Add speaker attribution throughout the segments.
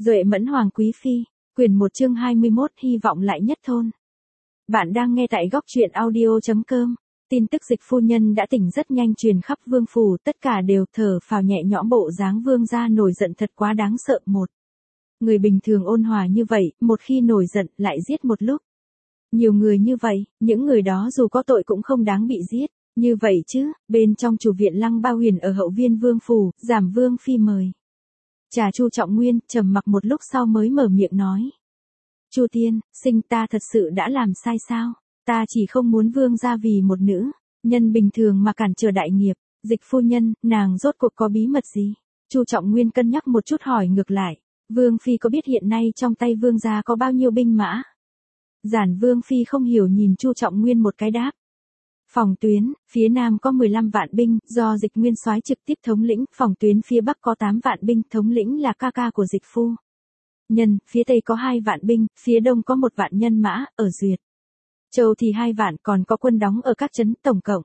Speaker 1: Duệ Mẫn Hoàng Quý Phi, quyển 1 chương 21 hy vọng lại nhất thôn. Bạn đang nghe tại góc truyện audio.com. Tin tức Dịch phu nhân đã tỉnh rất nhanh truyền khắp vương phủ, tất cả đều thở phào nhẹ nhõm, bộ dáng vương gia nổi giận thật quá đáng sợ. Một người bình thường ôn hòa như vậy, một khi nổi giận lại giết một lúc. Nhiều người như vậy, những người đó dù có tội cũng không đáng bị giết. Như vậy chứ, bên trong chủ viện Lăng Ba Huyền ở hậu viên vương phủ, Giảm Vương Phi mời. Trà Chu Trọng Nguyên trầm mặc một lúc sau mới mở miệng nói. Chu Tiên, sinh ta thật sự đã làm sai sao? Ta chỉ không muốn vương gia vì một nữ nhân bình thường mà cản trở đại nghiệp. Dịch phu nhân, nàng rốt cuộc có bí mật gì? Chu Trọng Nguyên cân nhắc một chút hỏi ngược lại. Vương Phi có biết hiện nay trong tay vương gia có bao nhiêu binh mã? Giản Vương Phi không hiểu nhìn Chu Trọng Nguyên một cái đáp. Phòng tuyến, phía Nam có 15 vạn binh, do Dịch Nguyên soái trực tiếp thống lĩnh, phòng tuyến phía Bắc có 8 vạn binh, thống lĩnh là ca ca của Dịch phu nhân, phía Tây có 2 vạn binh, phía Đông có 1 vạn nhân mã, ở Duyệt Châu thì 2 vạn, còn có quân đóng ở các trấn, tổng cộng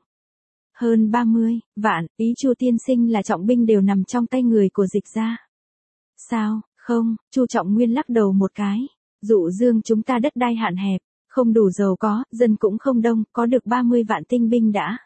Speaker 1: hơn 30 vạn, ý Chu tiên sinh là trọng binh đều nằm trong tay người của Dịch gia. Sao, không, Chu Trọng Nguyên lắc đầu một cái, Dụ Dương chúng ta đất đai hạn hẹp, không đủ giàu có, dân cũng không đông, có được 30 vạn tinh binh đã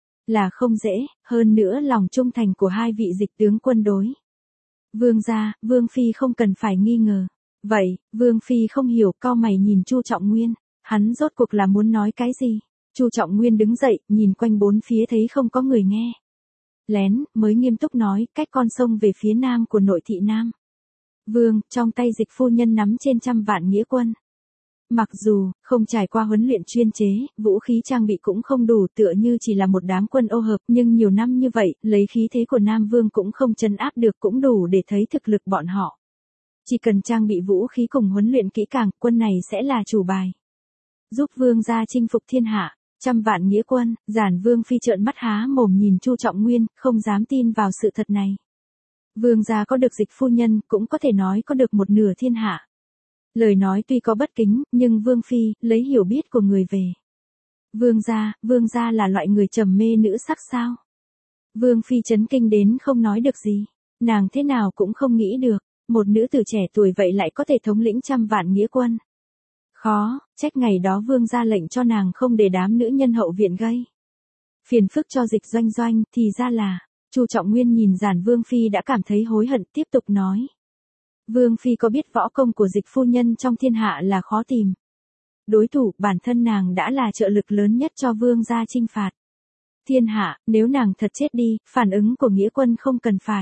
Speaker 1: là không dễ, hơn nữa lòng trung thành của hai vị Dịch tướng quân đối vương gia, Vương Phi không cần phải nghi ngờ. Vậy, Vương Phi không hiểu, cau mày nhìn Chu Trọng Nguyên, hắn rốt cuộc là muốn nói cái gì? Chu Trọng Nguyên đứng dậy, nhìn quanh bốn phía thấy không có người nghe lén, mới nghiêm túc nói, cách con sông về phía nam của nội thị Nam Vương, trong tay Dịch phu nhân nắm trên 100 vạn nghĩa quân. Mặc dù không trải qua huấn luyện chuyên chế, vũ khí trang bị cũng không đủ, tựa như chỉ là một đám quân ô hợp, nhưng nhiều năm như vậy, lấy khí thế của Nam Vương cũng không trấn áp được, cũng đủ để thấy thực lực bọn họ. Chỉ cần trang bị vũ khí cùng huấn luyện kỹ càng, quân này sẽ là chủ bài, giúp vương gia chinh phục thiên hạ. 100 vạn nghĩa quân. Giản Vương Phi trợn mắt há mồm nhìn Chu Trọng Nguyên, không dám tin vào sự thật này. Vương gia có được Dịch phu nhân, cũng có thể nói có được một nửa thiên hạ. Lời nói tuy có bất kính, nhưng Vương Phi, lấy hiểu biết của người về. Vương gia là loại người trầm mê nữ sắc sao? Vương Phi chấn kinh đến không nói được gì. Nàng thế nào cũng không nghĩ được, một nữ tử trẻ tuổi vậy lại có thể thống lĩnh 100 vạn nghĩa quân. Khó, trách ngày đó vương gia lệnh cho nàng không để đám nữ nhân hậu viện gây phiền phức cho Dịch Doanh Doanh, thì ra là. Chu Trọng Nguyên nhìn Giản Vương Phi đã cảm thấy hối hận, tiếp tục nói. Vương Phi có biết võ công của Dịch phu nhân trong thiên hạ là khó tìm đối thủ, bản thân nàng đã là trợ lực lớn nhất cho vương gia chinh phạt thiên hạ, nếu nàng thật chết đi, phản ứng của nghĩa quân không cần phải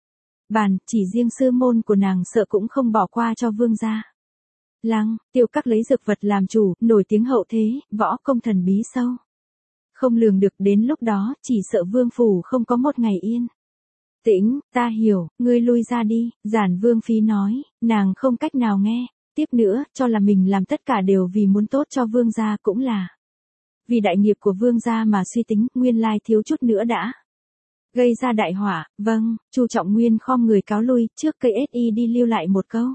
Speaker 1: bàn, chỉ riêng sư môn của nàng sợ cũng không bỏ qua cho vương gia. Lăng Tiêu Các lấy dược vật làm chủ, nổi tiếng hậu thế, võ công thần bí sâu không lường được, đến lúc đó, chỉ sợ vương phủ không có một ngày yên tĩnh. Ta hiểu, ngươi lui ra đi, Giản Vương Phi nói, nàng không cách nào nghe tiếp nữa, cho là mình làm tất cả đều vì muốn tốt cho vương gia, cũng là vì đại nghiệp của vương gia mà suy tính, nguyên lai thiếu chút nữa đã gây ra đại họa. Vâng, Chu Trọng Nguyên khom người cáo lui, trước cây SI đi lưu lại một câu.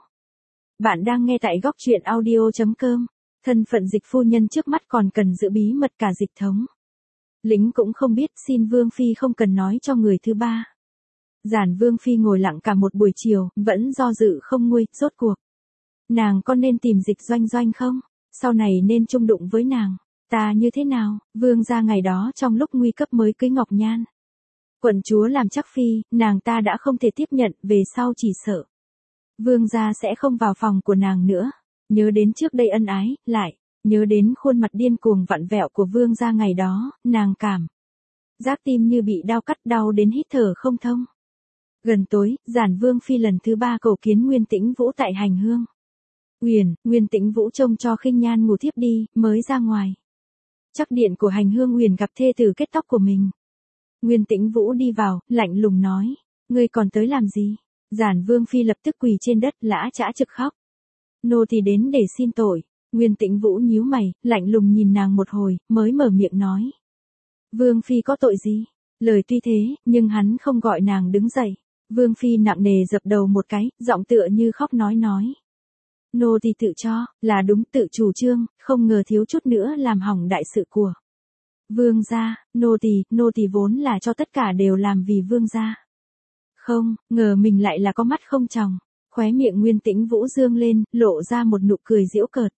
Speaker 1: Bạn đang nghe tại góc truyện audio.com. Thân phận Dịch phu nhân trước mắt còn cần giữ bí mật, cả Dịch thống lĩnh cũng không biết, xin Vương Phi không cần nói cho người thứ ba. Giản Vương Phi ngồi lặng cả một buổi chiều, vẫn do dự không nguôi, rốt cuộc nàng có nên tìm Dịch Doanh Doanh không? Sau này nên chung đụng với nàng ta như thế nào? Vương gia ngày đó trong lúc nguy cấp mới cưới Ngọc Nhan quận chúa làm chắc phi, nàng ta đã không thể tiếp nhận, về sau chỉ sợ vương gia sẽ không vào phòng của nàng nữa. Nhớ đến trước đây ân ái, lại nhớ đến khuôn mặt điên cuồng vặn vẹo của vương gia ngày đó, nàng cảm giác tim như bị đau cắt, đau đến hít thở không thông. Gần tối, Giản Vương Phi lần thứ 3 cầu kiến Nguyên Tĩnh Vũ tại Hành Hương Uyển. Nguyên Tĩnh Vũ trông cho Khinh Nhan ngủ thiếp đi, mới ra ngoài chắc điện của Hành Hương Uyển gặp thê tử kết tóc của mình. Nguyên Tĩnh Vũ đi vào, lạnh lùng nói, ngươi còn tới làm gì? Giản Vương Phi lập tức quỳ trên đất, lã chã trực khóc. Nô tỳ đến để xin tội. Nguyên Tĩnh Vũ nhíu mày, lạnh lùng nhìn nàng một hồi, mới mở miệng nói. Vương Phi có tội gì? Lời tuy thế, nhưng hắn không gọi nàng đứng dậy. Vương Phi nặng nề dập đầu một cái, giọng tựa như khóc nói. Nô tỳ tự cho, là đúng, tự chủ trương, không ngờ thiếu chút nữa làm hỏng đại sự của vương gia. Nô tỳ vốn là cho tất cả đều làm vì vương gia. Không ngờ mình lại là có mắt không tròng. Khóe miệng Nguyên Tĩnh Vũ dương lên, lộ ra một nụ cười giễu cợt.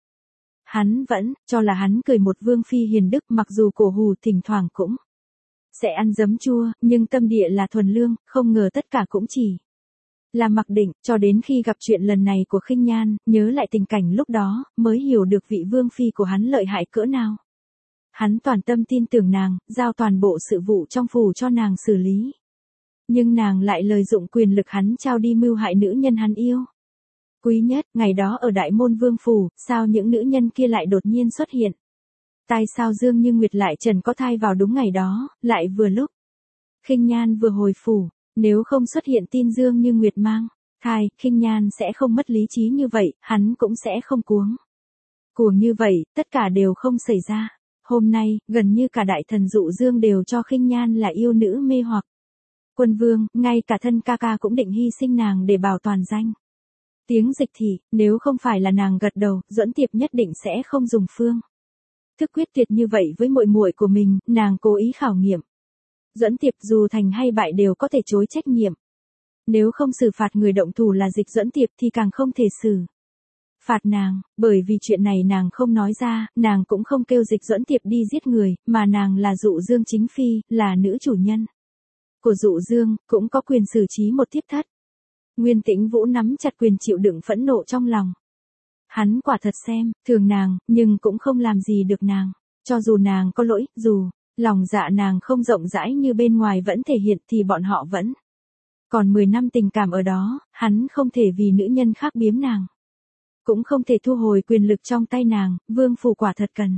Speaker 1: Hắn vẫn cho là hắn cười một vương phi hiền đức, mặc dù cổ hù thỉnh thoảng cũng sẽ ăn giấm chua, nhưng tâm địa là thuần lương, không ngờ tất cả cũng chỉ là mặc định, cho đến khi gặp chuyện lần này của Khinh Nhan, nhớ lại tình cảnh lúc đó, mới hiểu được vị vương phi của hắn lợi hại cỡ nào. Hắn toàn tâm tin tưởng nàng, giao toàn bộ sự vụ trong phủ cho nàng xử lý. Nhưng nàng lại lợi dụng quyền lực hắn trao đi mưu hại nữ nhân hắn yêu. Quý nhất, ngày đó ở Đại Môn Vương phủ, sao những nữ nhân kia lại đột nhiên xuất hiện? Tại sao Dương Như Nguyệt lại trần có thai vào đúng ngày đó, lại vừa lúc Khinh Nhan vừa hồi phủ, nếu không xuất hiện tin Dương Như Nguyệt mang thai, Khinh Nhan sẽ không mất lý trí như vậy, hắn cũng sẽ không cuống cuồng như vậy, tất cả đều không xảy ra. Hôm nay, gần như cả đại thần dụ Dương đều cho Khinh Nhan là yêu nữ mê hoặc. Quân vương, ngay cả thân ca ca cũng định hy sinh nàng để bảo toàn danh tiếng Dịch Thị, nếu không phải là nàng gật đầu, Duẫn Tiệp nhất định sẽ không dùng phương thức quyết tuyệt như vậy với muội muội của mình, nàng cố ý khảo nghiệm. Duẫn Tiệp dù thành hay bại đều có thể chối trách nhiệm. Nếu không xử phạt người động thủ là Dịch Duẫn Tiệp thì càng không thể xử phạt nàng, bởi vì chuyện này nàng không nói ra, nàng cũng không kêu Dịch Duẫn Tiệp đi giết người, mà nàng là Dụ Dương chính phi, là nữ chủ nhân của Dụ Dương, cũng có quyền xử trí một thiếp thất. Nguyên Tĩnh Vũ nắm chặt quyền chịu đựng phẫn nộ trong lòng. Hắn quả thật xem thường nàng, nhưng cũng không làm gì được nàng. Cho dù nàng có lỗi, dù lòng dạ nàng không rộng rãi như bên ngoài vẫn thể hiện thì bọn họ vẫn còn 10 năm tình cảm ở đó, hắn không thể vì nữ nhân khác biếm nàng. Cũng không thể thu hồi quyền lực trong tay nàng, Vương phủ quả thật cần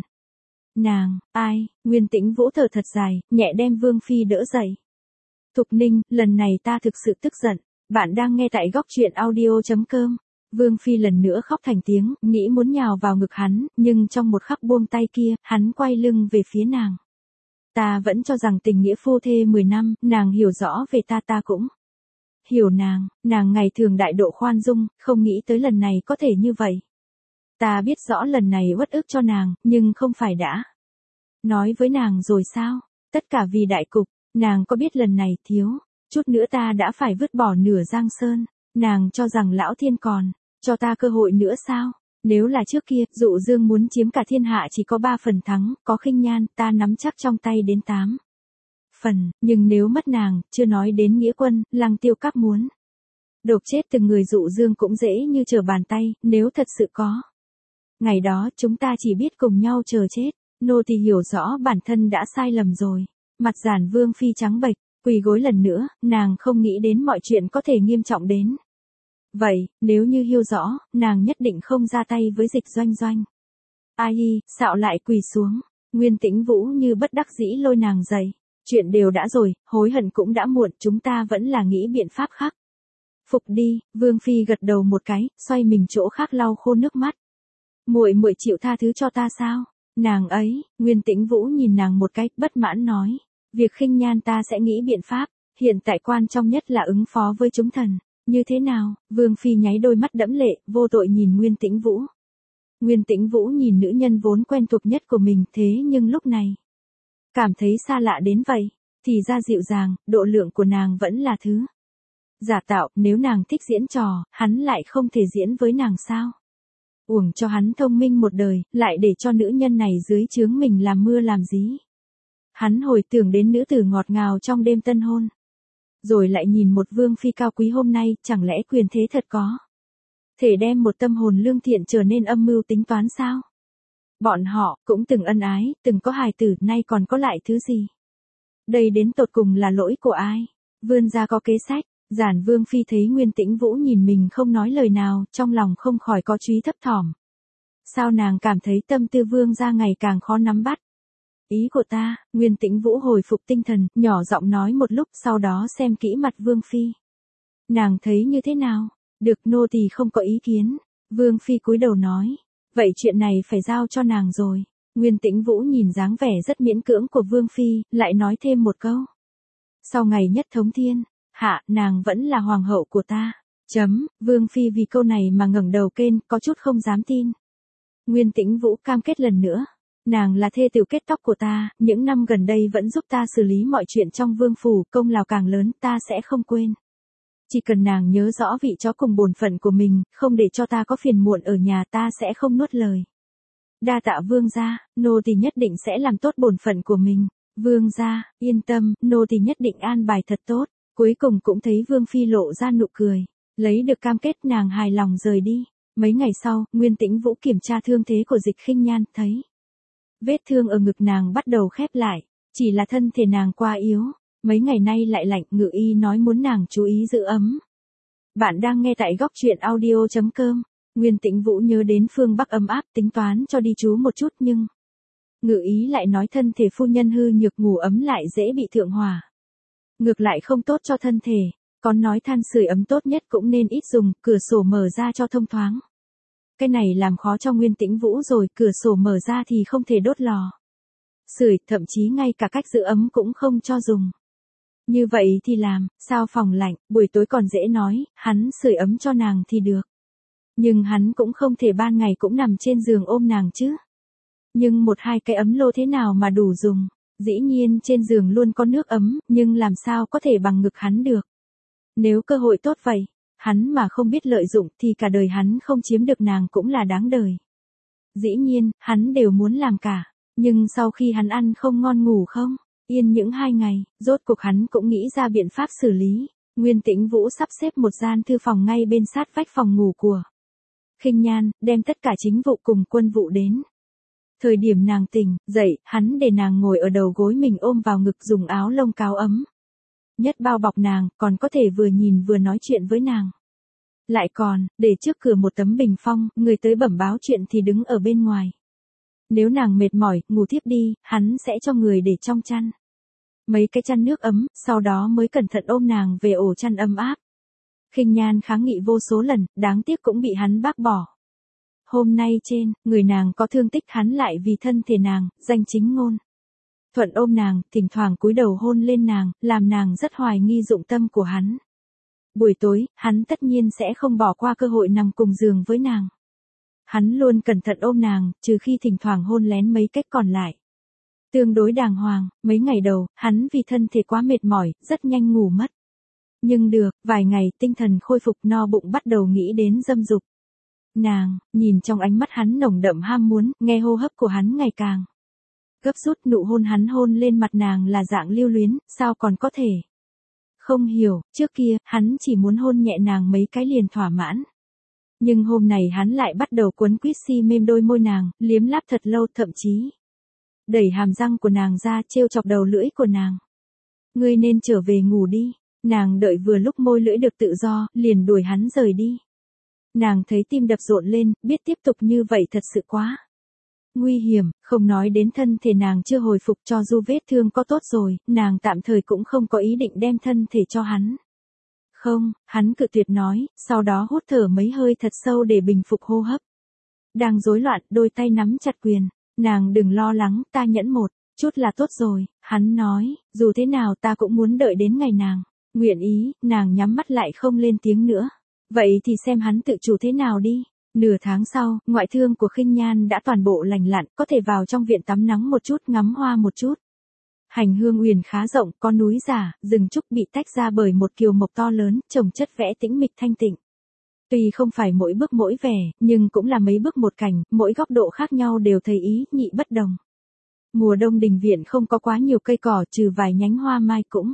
Speaker 1: nàng. Ai? Nguyên Tĩnh Vũ thở thật dài, nhẹ đem Vương phi đỡ dậy. Thục Ninh, lần này ta thực sự tức giận. Bạn đang nghe tại góc truyện audio.com. Vương phi lần nữa khóc thành tiếng, nghĩ muốn nhào vào ngực hắn, nhưng trong một khắc buông tay kia, hắn quay lưng về phía nàng. Ta vẫn cho rằng tình nghĩa phu thê 10 năm, nàng hiểu rõ về ta cũng hiểu nàng ngày thường đại độ khoan dung, không nghĩ tới lần này có thể như vậy. Ta biết rõ lần này uất ức cho nàng, nhưng không phải đã nói với nàng rồi sao? Tất cả vì đại cục, nàng có biết lần này thiếu chút nữa ta đã phải vứt bỏ nửa Giang Sơn, nàng cho rằng Lão Thiên còn cho ta cơ hội nữa sao? Nếu là trước kia, Dụ Dương muốn chiếm cả thiên hạ chỉ có 3 phần thắng, có Khinh Nhan, ta nắm chắc trong tay đến 8 phần, nhưng nếu mất nàng, chưa nói đến Nghĩa Quân, Lăng Tiêu Các muốn độc chết từng người Dụ Dương cũng dễ như trở bàn tay, nếu thật sự có ngày đó, chúng ta chỉ biết cùng nhau chờ chết. Nô tỳ hiểu rõ bản thân đã sai lầm rồi. Mặt Giản Vương phi trắng bệch, quỳ gối lần nữa, nàng không nghĩ đến mọi chuyện có thể nghiêm trọng đến vậy, nếu như hiểu rõ, nàng nhất định không ra tay với Dịch Doanh. Ai, xạo lại quỳ xuống. Nguyên Tĩnh Vũ như bất đắc dĩ lôi nàng dậy. Chuyện đều đã rồi, hối hận cũng đã muộn, chúng ta vẫn là nghĩ biện pháp khác. Phục đi, Vương phi gật đầu một cái, xoay mình chỗ khác lau khô nước mắt. Muội chịu tha thứ cho ta sao? Nàng ấy, Nguyên Tĩnh Vũ nhìn nàng một cái, bất mãn nói, việc Khinh Nhan ta sẽ nghĩ biện pháp, hiện tại quan trọng nhất là ứng phó với chúng thần. Như thế nào? Vương phi nháy đôi mắt đẫm lệ, vô tội nhìn Nguyên Tĩnh Vũ. Nguyên Tĩnh Vũ nhìn nữ nhân vốn quen thuộc nhất của mình, thế nhưng lúc này cảm thấy xa lạ đến vậy, thì ra dịu dàng, độ lượng của nàng vẫn là thứ giả tạo, nếu nàng thích diễn trò, hắn lại không thể diễn với nàng sao? Uổng cho hắn thông minh một đời, lại để cho nữ nhân này dưới trướng mình làm mưa làm dí. Hắn hồi tưởng đến nữ tử ngọt ngào trong đêm tân hôn. Rồi lại nhìn một vương phi cao quý hôm nay, chẳng lẽ quyền thế thật có thể đem một tâm hồn lương thiện trở nên âm mưu tính toán sao? Bọn họ cũng từng ân ái, từng có hài tử, nay còn có lại thứ gì? Đây đến tột cùng là lỗi của ai? Vươn ra có kế sách. Giản Vương phi thấy Nguyên Tĩnh Vũ nhìn mình không nói lời nào, trong lòng không khỏi có trí thấp thỏm. Sao nàng cảm thấy tâm tư Vương gia ngày càng khó nắm bắt? Ý của ta, Nguyên Tĩnh Vũ hồi phục tinh thần, nhỏ giọng nói một lúc, sau đó xem kỹ mặt Vương phi. Nàng thấy như thế nào? Được, nô tỳ không có ý kiến. Vương phi cúi đầu nói, vậy chuyện này phải giao cho nàng rồi. Nguyên Tĩnh Vũ nhìn dáng vẻ rất miễn cưỡng của Vương phi, lại nói thêm một câu. Sau ngày nhất thống thiên hạ, nàng vẫn là hoàng hậu của ta. Vương phi vì câu này mà ngẩng đầu kên, có chút không dám tin. Nguyên Tĩnh Vũ cam kết lần nữa. Nàng là thê tử kết tóc của ta, những năm gần đây vẫn giúp ta xử lý mọi chuyện trong vương phủ, công lao càng lớn ta sẽ không quên. Chỉ cần nàng nhớ rõ vị chó cùng bổn phận của mình, không để cho ta có phiền muộn ở nhà ta sẽ không nuốt lời. Đa tạ vương gia, nô tỳ nhất định sẽ làm tốt bổn phận của mình. Vương gia, yên tâm, nô tỳ nhất định an bài thật tốt. Cuối cùng cũng thấy Vương Phi lộ ra nụ cười. Lấy được cam kết nàng hài lòng rời đi. Mấy ngày sau, Nguyên Tĩnh Vũ kiểm tra thương thế của Dịch Khinh Nhan, thấy vết thương ở ngực nàng bắt đầu khép lại. Chỉ là thân thể nàng quá yếu. Mấy ngày nay lại lạnh, Ngự Y nói muốn nàng chú ý giữ ấm. Bạn đang nghe tại góc truyện audio.com. Nguyên Tĩnh Vũ nhớ đến phương Bắc ấm áp, tính toán cho đi trú một chút nhưng Ngự Y lại nói thân thể phu nhân hư nhược, ngủ ấm lại dễ bị thượng hỏa. Ngược lại không tốt cho thân thể, còn nói than sưởi ấm tốt nhất cũng nên ít dùng, cửa sổ mở ra cho thông thoáng. Cái này làm khó cho Nguyên Tĩnh Vũ rồi, cửa sổ mở ra thì không thể đốt lò sưởi, thậm chí ngay cả cách giữ ấm cũng không cho dùng. Như vậy thì làm, sao phòng lạnh, buổi tối còn dễ nói, hắn sưởi ấm cho nàng thì được. Nhưng hắn cũng không thể ban ngày cũng nằm trên giường ôm nàng chứ. Nhưng một hai cái ấm lô thế nào mà đủ dùng. Dĩ nhiên trên giường luôn có nước ấm, nhưng làm sao có thể bằng ngực hắn được. Nếu cơ hội tốt vậy, hắn mà không biết lợi dụng thì cả đời hắn không chiếm được nàng cũng là đáng đời. Dĩ nhiên, hắn đều muốn làm cả. Nhưng sau khi hắn ăn không ngon ngủ không yên những 2 ngày, rốt cuộc hắn cũng nghĩ ra biện pháp xử lý. Nguyên Tĩnh Vũ sắp xếp một gian thư phòng ngay bên sát vách phòng ngủ của Khinh Nhan, đem tất cả chính vụ cùng quân vụ đến. Thời điểm nàng tỉnh, dậy, hắn để nàng ngồi ở đầu gối mình ôm vào ngực, dùng áo lông cáo ấm nhất bao bọc nàng, còn có thể vừa nhìn vừa nói chuyện với nàng. Lại còn, để trước cửa một tấm bình phong, người tới bẩm báo chuyện thì đứng ở bên ngoài. Nếu nàng mệt mỏi, ngủ thiếp đi, hắn sẽ cho người để trong chăn mấy cái chăn nước ấm, sau đó mới cẩn thận ôm nàng về ổ chăn ấm áp. Khinh Nhan kháng nghị vô số lần, đáng tiếc cũng bị hắn bác bỏ. Hôm nay trên, người nàng có thương tích, hắn lại vì thân thể nàng, danh chính ngôn thuận ôm nàng, thỉnh thoảng cúi đầu hôn lên nàng, làm nàng rất hoài nghi dụng tâm của hắn. Buổi tối, hắn tất nhiên sẽ không bỏ qua cơ hội nằm cùng giường với nàng. Hắn luôn cẩn thận ôm nàng, trừ khi thỉnh thoảng hôn lén mấy cách còn lại. Tương đối đàng hoàng, mấy ngày đầu, hắn vì thân thể quá mệt mỏi, rất nhanh ngủ mất. Nhưng được, vài ngày, tinh thần khôi phục, no bụng, bắt đầu nghĩ đến dâm dục. Nàng, nhìn trong ánh mắt hắn nồng đậm ham muốn, nghe hô hấp của hắn ngày càng gấp rút, nụ hôn hắn hôn lên mặt nàng là dạng lưu luyến, sao còn có thể không hiểu, trước kia, hắn chỉ muốn hôn nhẹ nàng mấy cái liền thỏa mãn. Nhưng hôm này hắn lại bắt đầu quấn quýt si mềm đôi môi nàng, liếm láp thật lâu, thậm chí đẩy hàm răng của nàng ra, trêu chọc đầu lưỡi của nàng. Ngươi nên trở về ngủ đi. Nàng đợi vừa lúc môi lưỡi được tự do, liền đuổi hắn rời đi. Nàng thấy tim đập rộn lên, biết tiếp tục như vậy thật sự quá nguy hiểm, không nói đến thân thể nàng chưa hồi phục, cho dù vết thương có tốt rồi, nàng tạm thời cũng không có ý định đem thân thể cho hắn. Không, hắn cự tuyệt nói, sau đó hút thở mấy hơi thật sâu để bình phục hô hấp. Đang rối loạn, đôi tay nắm chặt quyền. Nàng đừng lo lắng, ta nhẫn một chút là tốt rồi, hắn nói, dù thế nào ta cũng muốn đợi đến ngày nàng nguyện ý. Nàng nhắm mắt lại không lên tiếng nữa. Vậy thì xem hắn tự chủ thế nào đi. Nửa tháng sau, ngoại thương của Khinh Nhan đã toàn bộ lành lặn, có thể vào trong viện tắm nắng một chút, ngắm hoa một chút. Hành Hương Uyển khá rộng, có núi giả, rừng trúc bị tách ra bởi một kiều mộc to lớn, trồng chất vẽ tĩnh mịch thanh tịnh. Tuy không phải mỗi bước mỗi vẻ, nhưng cũng là mấy bước một cảnh, mỗi góc độ khác nhau đều thấy ý nhị bất đồng. Mùa đông đình viện không có quá nhiều cây cỏ, trừ vài nhánh hoa mai cũng.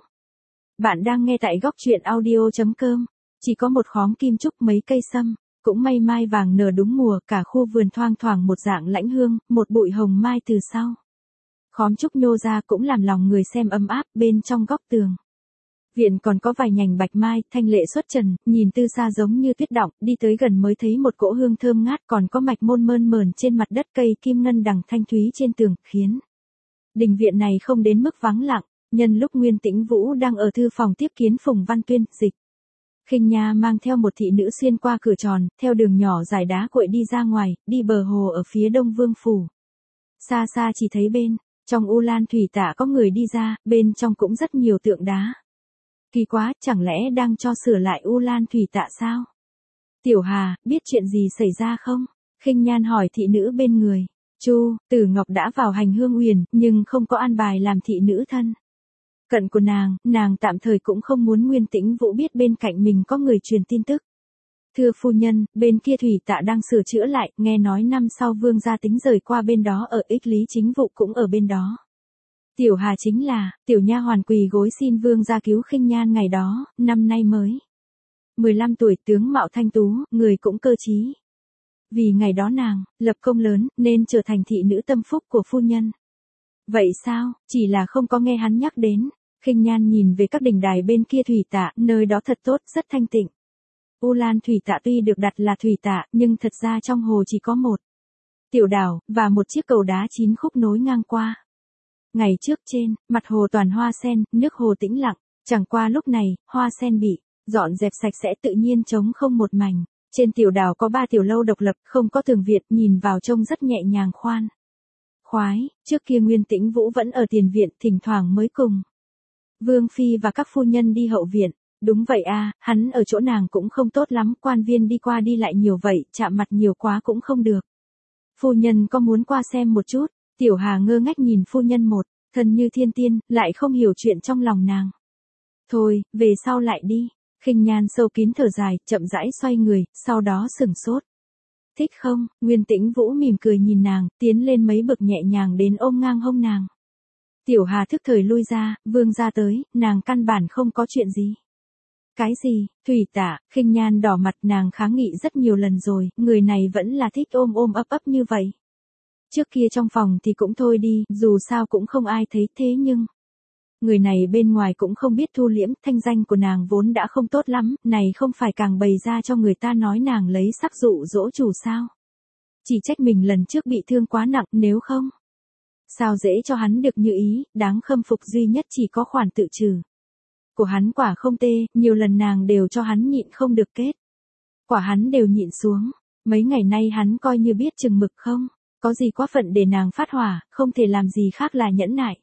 Speaker 1: Bạn đang nghe tại góc truyện audio.com. Chỉ có một khóm kim trúc, mấy cây sâm, cũng mây mai vàng nở đúng mùa, cả khu vườn thoang thoảng một dạng lãnh hương, một bụi hồng mai từ sau khóm trúc nhô ra cũng làm lòng người xem ấm áp. Bên trong góc tường viện còn có vài nhành bạch mai, thanh lệ xuất trần, nhìn từ xa giống như tuyết đọng, đi tới gần mới thấy một cỗ hương thơm ngát, còn có mạch môn mơn mởn trên mặt đất, cây kim ngân đằng thanh thúy trên tường, khiến đình viện này không đến mức vắng lặng. Nhân lúc Nguyên Tĩnh Vũ đang ở thư phòng tiếp kiến Phùng Văn Tuyên, Dịch Khinh Nha mang theo một thị nữ xuyên qua cửa tròn, theo đường nhỏ dài đá cuội đi ra ngoài, đi bờ hồ ở phía đông vương phủ. Xa xa chỉ thấy bên trong U Lan thủy tạ có người đi ra, bên trong cũng rất nhiều tượng đá. Kỳ quá, chẳng lẽ đang cho sửa lại U Lan thủy tạ sao? Tiểu Hà, biết chuyện gì xảy ra không? Khinh Nhan hỏi thị nữ bên người. Chu Tử Ngọc đã vào Hành Hương Uyển, nhưng không có an bài làm thị nữ thân. cận của nàng tạm thời cũng không muốn Nguyên Tĩnh Vũ biết bên cạnh mình có người truyền tin tức. Thưa phu nhân, bên kia Thủy Tạ đang sửa chữa lại, nghe nói năm sau Vương gia tính rời qua bên đó ở Ích Lý chính vụ cũng ở bên đó. Tiểu Hà chính là, tiểu nha hoàn quỳ gối xin Vương gia cứu Khinh Nhan ngày đó, năm nay mới 15 tuổi, tướng mạo thanh tú, người cũng cơ trí. Vì ngày đó nàng lập công lớn nên trở thành thị nữ tâm phúc của phu nhân. Vậy sao, chỉ là không có nghe hắn nhắc đến. Khinh Nhan nhìn về các đỉnh đài bên kia Thủy Tạ, nơi đó thật tốt, rất thanh tịnh. U Lan Thủy Tạ tuy được đặt là Thủy Tạ, nhưng thật ra trong hồ chỉ có một tiểu đảo, và một chiếc cầu đá 9 khúc nối ngang qua. Ngày trước trên, mặt hồ toàn hoa sen, nước hồ tĩnh lặng, chẳng qua lúc này, hoa sen bị dọn dẹp sạch sẽ tự nhiên trống không một mảnh. Trên tiểu đảo có 3 tiểu lâu độc lập, không có tường viện, nhìn vào trông rất nhẹ nhàng khoan khoái. Trước kia Nguyên Tĩnh Vũ vẫn ở tiền viện, thỉnh thoảng mới cùng Vương phi và các phu nhân đi hậu viện. Đúng vậy à, hắn ở chỗ nàng cũng không tốt lắm, quan viên đi qua đi lại nhiều vậy, chạm mặt nhiều quá cũng không được. Phu nhân có muốn qua xem một chút? Tiểu Hà ngơ ngác nhìn phu nhân một thân như thiên tiên, lại không hiểu chuyện trong lòng nàng. Thôi, về sau lại đi. Khinh Nhan sâu kín thở dài, chậm rãi xoay người, sau đó sửng sốt. Thích không? Nguyên Tĩnh Vũ mỉm cười nhìn nàng, tiến lên mấy bậc nhẹ nhàng đến ôm ngang hông nàng. Tiểu Hà thức thời lui ra, Vương gia tới, nàng căn bản không có chuyện gì. Cái gì? Thủy Tạ? Khinh Nhan đỏ mặt, nàng kháng nghị rất nhiều lần rồi, người này vẫn là thích ôm ôm ấp ấp như vậy. Trước kia trong phòng thì cũng thôi đi, dù sao cũng không ai thấy, thế nhưng người này bên ngoài cũng không biết thu liễm, thanh danh của nàng vốn đã không tốt lắm, này không phải càng bày ra cho người ta nói nàng lấy sắc dụ dỗ chủ sao? Chỉ trách mình lần trước bị thương quá nặng, nếu không sao dễ cho hắn được như ý, đáng khâm phục duy nhất chỉ có khoản tự trừ của hắn quả không tê, nhiều lần nàng đều cho hắn nhịn không được kết quả hắn đều nhịn xuống. Mấy ngày nay hắn coi như biết chừng mực không có gì quá phận để nàng phát hỏa, không thể làm gì khác là nhẫn nại.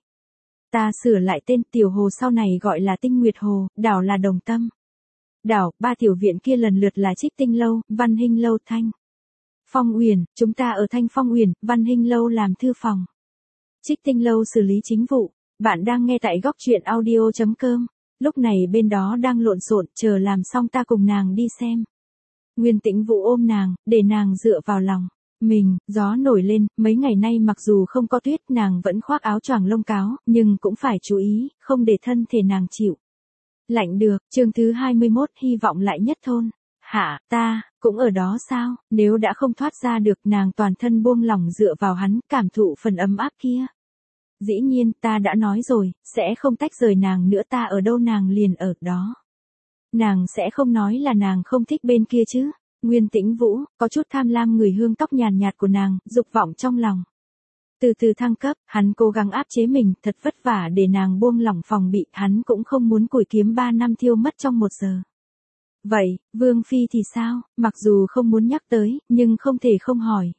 Speaker 1: Ta sửa lại tên, tiểu hồ sau này gọi là Tinh Nguyệt Hồ, đảo là Đồng Tâm đảo, 3 tiểu viện kia lần lượt là Trích Tinh Lâu, Văn Hinh Lâu, Thanh Phong Uyển. Chúng ta ở Thanh Phong Uyển, Văn Hinh Lâu làm thư phòng, Trích Tinh Lâu xử lý chính vụ. Bạn đang nghe tại góc truyện audio.com. Lúc này bên đó đang lộn xộn, chờ làm xong ta cùng nàng đi xem. Nguyên Tĩnh Vũ ôm nàng, để nàng dựa vào lòng mình. Gió nổi lên, mấy ngày nay mặc dù không có tuyết, nàng vẫn khoác áo choàng lông cáo, nhưng cũng phải chú ý, không để thân thể nàng chịu lạnh được. Chương thứ 21, hy vọng lại nhất thôn. Hả, ta cũng ở đó sao? Nếu đã không thoát ra được, nàng toàn thân buông lỏng dựa vào hắn, cảm thụ phần ấm áp kia. Dĩ nhiên, ta đã nói rồi, sẽ không tách rời nàng nữa, ta ở đâu nàng liền ở đó. Nàng sẽ không nói là nàng không thích bên kia chứ. Nguyên Tĩnh Vũ có chút tham lam người hương tóc nhàn nhạt của nàng, dục vọng trong lòng từ từ thăng cấp. Hắn cố gắng áp chế mình, thật vất vả để nàng buông lỏng phòng bị, hắn cũng không muốn củi kiếm 3 năm thiêu mất trong 1 giờ. Vậy, Vương phi thì sao? Mặc dù không muốn nhắc tới, nhưng không thể không hỏi.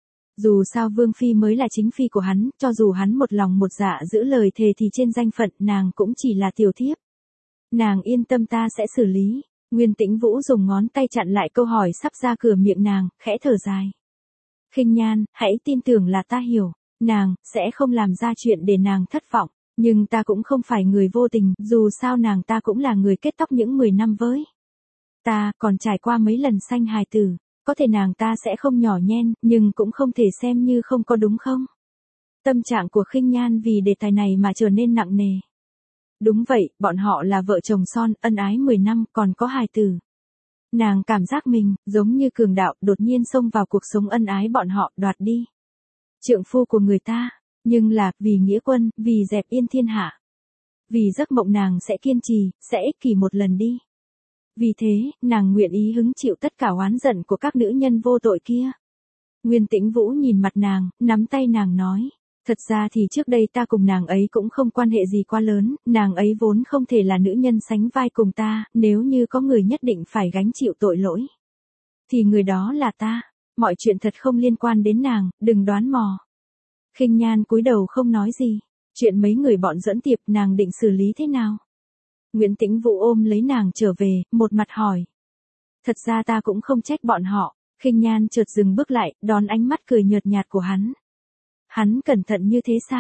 Speaker 1: Dù sao Vương phi mới là chính phi của hắn, cho dù hắn một lòng một dạ giữ lời thề thì trên danh phận nàng cũng chỉ là tiểu thiếp. Nàng yên tâm, ta sẽ xử lý. Nguyên Tĩnh Vũ dùng ngón tay chặn lại câu hỏi sắp ra cửa miệng nàng, khẽ thở dài. Khinh Nhan, hãy tin tưởng là ta hiểu, nàng sẽ không làm ra chuyện để nàng thất vọng, nhưng ta cũng không phải người vô tình, dù sao nàng ta cũng là người kết tóc những 10 năm với ta, còn trải qua mấy lần sanh hài tử, có thể nàng ta sẽ không nhỏ nhen, nhưng cũng không thể xem như không có, đúng không? Tâm trạng của Khinh Nhan vì đề tài này mà trở nên nặng nề. Đúng vậy, bọn họ là vợ chồng son, ân ái 10 năm, còn có hài tử. Nàng cảm giác mình, giống như cường đạo, đột nhiên xông vào cuộc sống ân ái bọn họ, đoạt đi trượng phu của người ta. Nhưng là, vì nghĩa quân, vì dẹp yên thiên hạ. Vì giấc mộng nàng sẽ kiên trì, sẽ ích kỷ một lần đi. Vì thế, nàng nguyện ý hứng chịu tất cả oán giận của các nữ nhân vô tội kia. Nguyên Tĩnh Vũ nhìn mặt nàng, nắm tay nàng nói. Thật ra thì trước đây ta cùng nàng ấy cũng không quan hệ gì quá lớn, nàng ấy vốn không thể là nữ nhân sánh vai cùng ta, nếu như có người nhất định phải gánh chịu tội lỗi thì người đó là ta. Mọi chuyện thật không liên quan đến nàng, đừng đoán mò. Khinh Nhan cúi đầu không nói gì. Chuyện mấy người bọn dẫn tiệp nàng định xử lý thế nào? Nguyễn Tĩnh Vũ ôm lấy nàng trở về, một mặt hỏi. Thật ra ta cũng không trách bọn họ. Khinh Nhan chợt dừng bước lại, đón ánh mắt cười nhợt nhạt của hắn. Hắn cẩn thận như thế sao?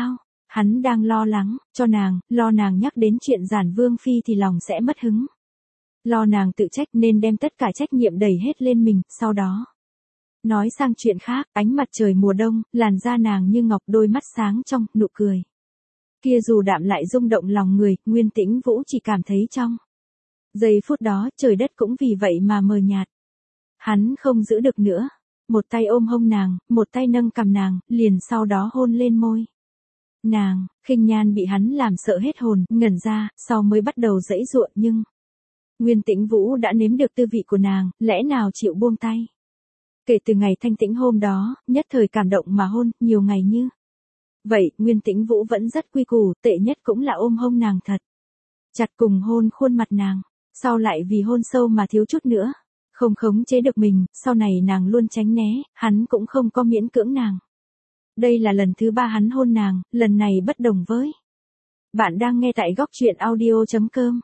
Speaker 1: Hắn đang lo lắng, cho nàng, lo nàng nhắc đến chuyện Giản Vương Phi thì lòng sẽ mất hứng. Lo nàng tự trách nên đem tất cả trách nhiệm đẩy hết lên mình, sau đó. Nói sang chuyện khác, ánh mặt trời mùa đông, làn da nàng như ngọc, đôi mắt sáng trong, nụ cười. Kia dù đạm lại rung động lòng người, Nguyên Tĩnh Vũ chỉ cảm thấy trong. Giây phút đó, trời đất cũng vì vậy mà mờ nhạt. Hắn không giữ được nữa. Một tay ôm hông nàng, một tay nâng cằm nàng, liền sau đó hôn lên môi. Nàng, Khinh Nhan bị hắn làm sợ hết hồn, ngẩn ra, sau mới bắt đầu giãy giụa nhưng. Nguyên Tĩnh Vũ đã nếm được tư vị của nàng, lẽ nào chịu buông tay. Kể từ ngày thanh tĩnh hôm đó, nhất thời cảm động mà hôn, nhiều ngày như. Vậy, Nguyên Tĩnh Vũ vẫn rất quy củ, tệ nhất cũng là ôm hông nàng thật. Chặt cùng hôn khuôn mặt nàng, sau lại vì hôn sâu mà thiếu chút nữa. Không khống chế được mình, sau này nàng luôn tránh né, hắn cũng không có miễn cưỡng nàng. Đây là lần thứ 3 hắn hôn nàng, lần này bất đồng với. Bạn đang nghe tại góc truyện audio.com.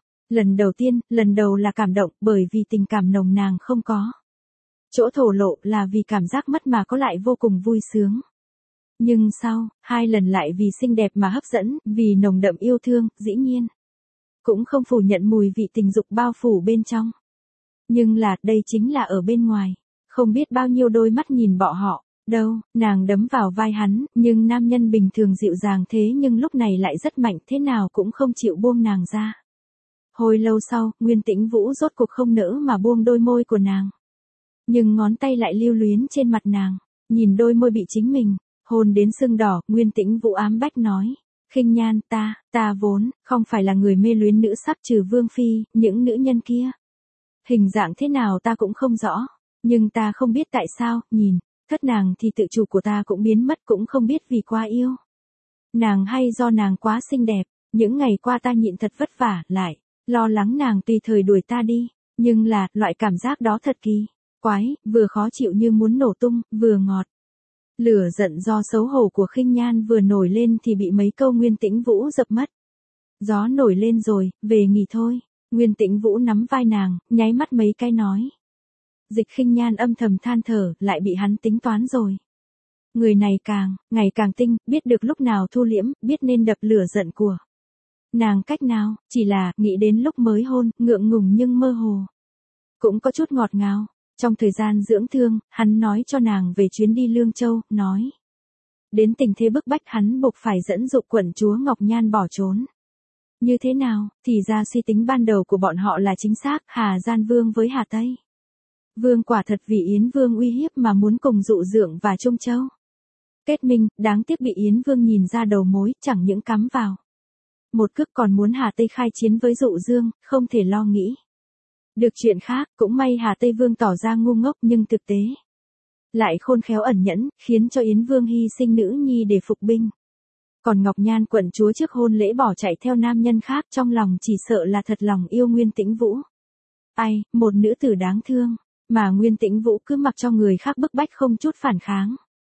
Speaker 1: Lần đầu là cảm động bởi vì tình cảm nồng nàng không có. Chỗ thổ lộ là vì cảm giác mất mà có lại vô cùng vui sướng. Nhưng sau, 2 lần lại vì xinh đẹp mà hấp dẫn, vì nồng đậm yêu thương, dĩ nhiên. Cũng không phủ nhận mùi vị tình dục bao phủ bên trong. Nhưng là, đây chính là ở bên ngoài. Không biết bao nhiêu đôi mắt nhìn bọ họ. Đâu, nàng đấm vào vai hắn, nhưng nam nhân bình thường dịu dàng thế nhưng lúc này lại rất mạnh thế nào cũng không chịu buông nàng ra. Hồi lâu sau, Nguyên Tĩnh Vũ rốt cuộc không nỡ mà buông đôi môi của nàng. Nhưng ngón tay lại lưu luyến trên mặt nàng, nhìn đôi môi bị chính mình hôn đến sưng đỏ, Nguyên Tĩnh Vũ ám bách nói. Khinh Nhan, ta vốn không phải là người mê luyến nữ sắc trừ Vương Phi, những nữ nhân kia. Hình dạng thế nào ta cũng không rõ, nhưng ta không biết tại sao, nhìn, thất nàng thì tự chủ của ta cũng biến mất cũng không biết vì quá yêu. Nàng hay do nàng quá xinh đẹp, những ngày qua ta nhịn thật vất vả, lại, lo lắng nàng tùy thời đuổi ta đi, nhưng là, loại cảm giác đó thật kỳ, quái, vừa khó chịu như muốn nổ tung, vừa ngọt. Lửa giận do xấu hổ của Khinh Nhan vừa nổi lên thì bị mấy câu Nguyên Tĩnh Vũ dập mất. Gió nổi lên rồi, về nghỉ thôi. Nguyên Tĩnh Vũ nắm vai nàng, nháy mắt mấy cái nói. Dịch Khinh Nhan âm thầm than thở, lại bị hắn tính toán rồi. Người này ngày càng tinh, biết được lúc nào thu liễm, biết nên đập lửa giận của nàng cách nào, chỉ là, nghĩ đến lúc mới hôn, ngượng ngùng nhưng mơ hồ. Cũng có chút ngọt ngào. Trong thời gian dưỡng thương, hắn nói cho nàng về chuyến đi Lương Châu, nói. Đến tình thế bức bách hắn buộc phải dẫn dụ quận chúa Ngọc Nhan bỏ trốn. Như thế nào, thì ra suy tính ban đầu của bọn họ là chính xác, Hà Gian Vương với Hà Tây. Vương quả thật vì Yến Vương uy hiếp mà muốn cùng dụ dượng và Trung Châu. Kết minh, đáng tiếc bị Yến Vương nhìn ra đầu mối, chẳng những cắm vào. Một cước còn muốn Hà Tây khai chiến với dụ dương, không thể lo nghĩ. Được chuyện khác, cũng may Hà Tây Vương tỏ ra ngu ngốc nhưng thực tế. Lại khôn khéo ẩn nhẫn, khiến cho Yến Vương hy sinh nữ nhi để phục binh. Còn Ngọc Nhan quận chúa trước hôn lễ bỏ chạy theo nam nhân khác trong lòng chỉ sợ là thật lòng yêu Nguyên Tĩnh Vũ. Ai, một nữ tử đáng thương, mà Nguyên Tĩnh Vũ cứ mặc cho người khác bức bách không chút phản kháng.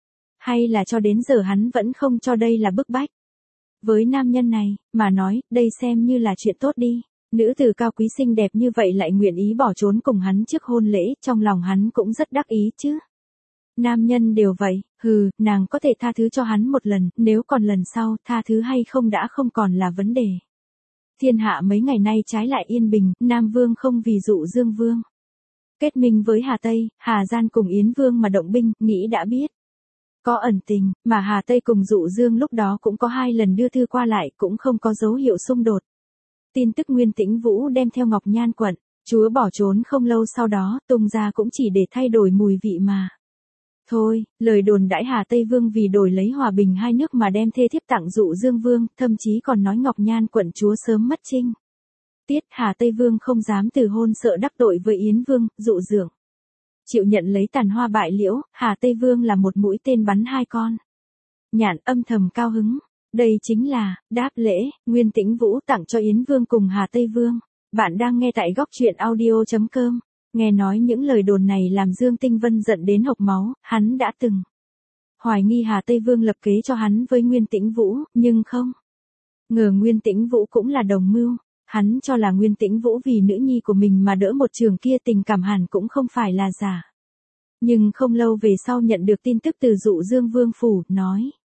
Speaker 1: Hay là cho đến giờ hắn vẫn không cho đây là bức bách. Với nam nhân này, mà nói, đây xem như là chuyện tốt đi. Nữ tử cao quý xinh đẹp như vậy lại nguyện ý bỏ trốn cùng hắn trước hôn lễ, trong lòng hắn cũng rất đắc ý chứ. Nam nhân đều vậy, nàng có thể tha thứ cho hắn một lần, nếu còn lần sau, tha thứ hay không đã không còn là vấn đề. Thiên hạ mấy ngày nay trái lại yên bình, Nam Vương không vì dụ Dương Vương. Kết minh với Hà Tây, Hà Gian cùng Yến Vương mà động binh, nghĩ đã biết. Có ẩn tình, mà Hà Tây cùng dụ Dương lúc đó cũng có 2 lần đưa thư qua lại, cũng không có dấu hiệu xung đột. Tin tức Nguyên Tĩnh Vũ đem theo Ngọc Nhan quận chúa bỏ trốn không lâu sau đó, tung ra cũng chỉ để thay đổi mùi vị mà. Thôi, lời đồn đãi Hà Tây Vương vì đổi lấy hòa bình hai nước mà đem thê thiếp tặng dụ Dương Vương, thậm chí còn nói Ngọc Nhan quận chúa sớm mất trinh. Tiết Hà Tây Vương không dám từ hôn sợ đắc tội với Yến Vương, dụ dượng. Chịu nhận lấy tàn hoa bại liễu, Hà Tây Vương là một mũi tên bắn 2 con. Nhạn âm thầm cao hứng. Đây chính là, đáp lễ, Nguyên Tĩnh Vũ tặng cho Yến Vương cùng Hà Tây Vương. Bạn đang nghe tại góc truyện audio.com. Nghe nói những lời đồn này làm Dương Tinh Vân giận đến hộc máu, hắn đã từng hoài nghi Hà Tây Vương lập kế cho hắn với Nguyên Tĩnh Vũ, nhưng không ngờ Nguyên Tĩnh Vũ cũng là đồng mưu. Hắn cho là Nguyên Tĩnh Vũ vì nữ nhi của mình mà đỡ một trường kia tình cảm hẳn cũng không phải là giả. Nhưng không lâu về sau nhận được tin tức từ dụ Dương Vương phủ, nói.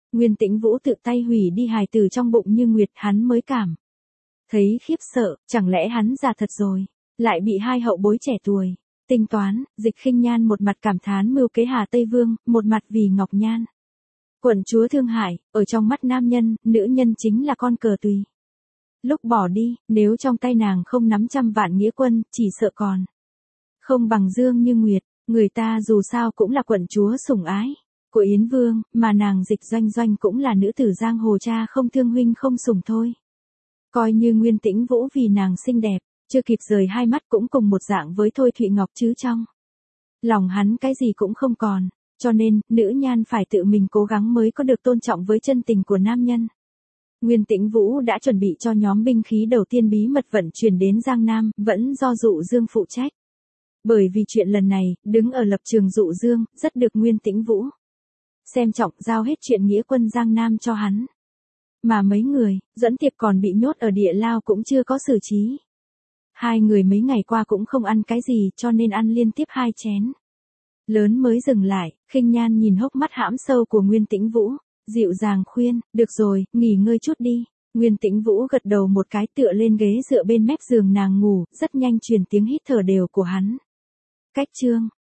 Speaker 1: Nguyên Tĩnh Vũ tự tay hủy đi hài tử trong bụng Như Nguyệt, hắn mới cảm thấy khiếp sợ, chẳng lẽ hắn già thật rồi, lại bị hai hậu bối trẻ tuổi tính toán. Dịch Khinh Nhan một mặt cảm thán mưu kế Hà Tây Vương, một mặt vì Ngọc Nhan quận chúa thương hại, ở trong mắt nam nhân, nữ nhân chính là con cờ tùy. Lúc bỏ đi, nếu trong tay nàng không nắm trăm vạn nghĩa quân, chỉ sợ còn không bằng Dương Như Nguyệt, người ta dù sao cũng là quận chúa sủng ái của Yến Vương, mà nàng Dịch Doanh Doanh cũng là nữ tử giang hồ, cha không thương huynh không sủng thôi. Coi như Nguyên Tĩnh Vũ vì nàng xinh đẹp, chưa kịp rời hai mắt cũng cùng một dạng với Thôi Thụy Ngọc chứ trong lòng hắn cái gì cũng không còn, cho nên, nữ nhan phải tự mình cố gắng mới có được tôn trọng với chân tình của nam nhân. Nguyên Tĩnh Vũ đã chuẩn bị cho nhóm binh khí đầu tiên bí mật vận chuyển đến Giang Nam, vẫn do Dụ Dương phụ trách. Bởi vì chuyện lần này, đứng ở lập trường Dụ Dương, rất được Nguyên Tĩnh Vũ xem trọng, giao hết chuyện nghĩa quân Giang Nam cho hắn. Mà mấy người, dẫn tiệp còn bị nhốt ở địa lao cũng chưa có xử trí. Hai người mấy ngày qua cũng không ăn cái gì, cho nên ăn liên tiếp 2 chén lớn mới dừng lại. Khinh Nhan nhìn hốc mắt hãm sâu của Nguyên Tĩnh Vũ, dịu dàng khuyên, được rồi, nghỉ ngơi chút đi. Nguyên Tĩnh Vũ gật đầu một cái, tựa lên ghế dựa bên mép giường nàng ngủ, rất nhanh truyền tiếng hít thở đều của hắn. Cách chương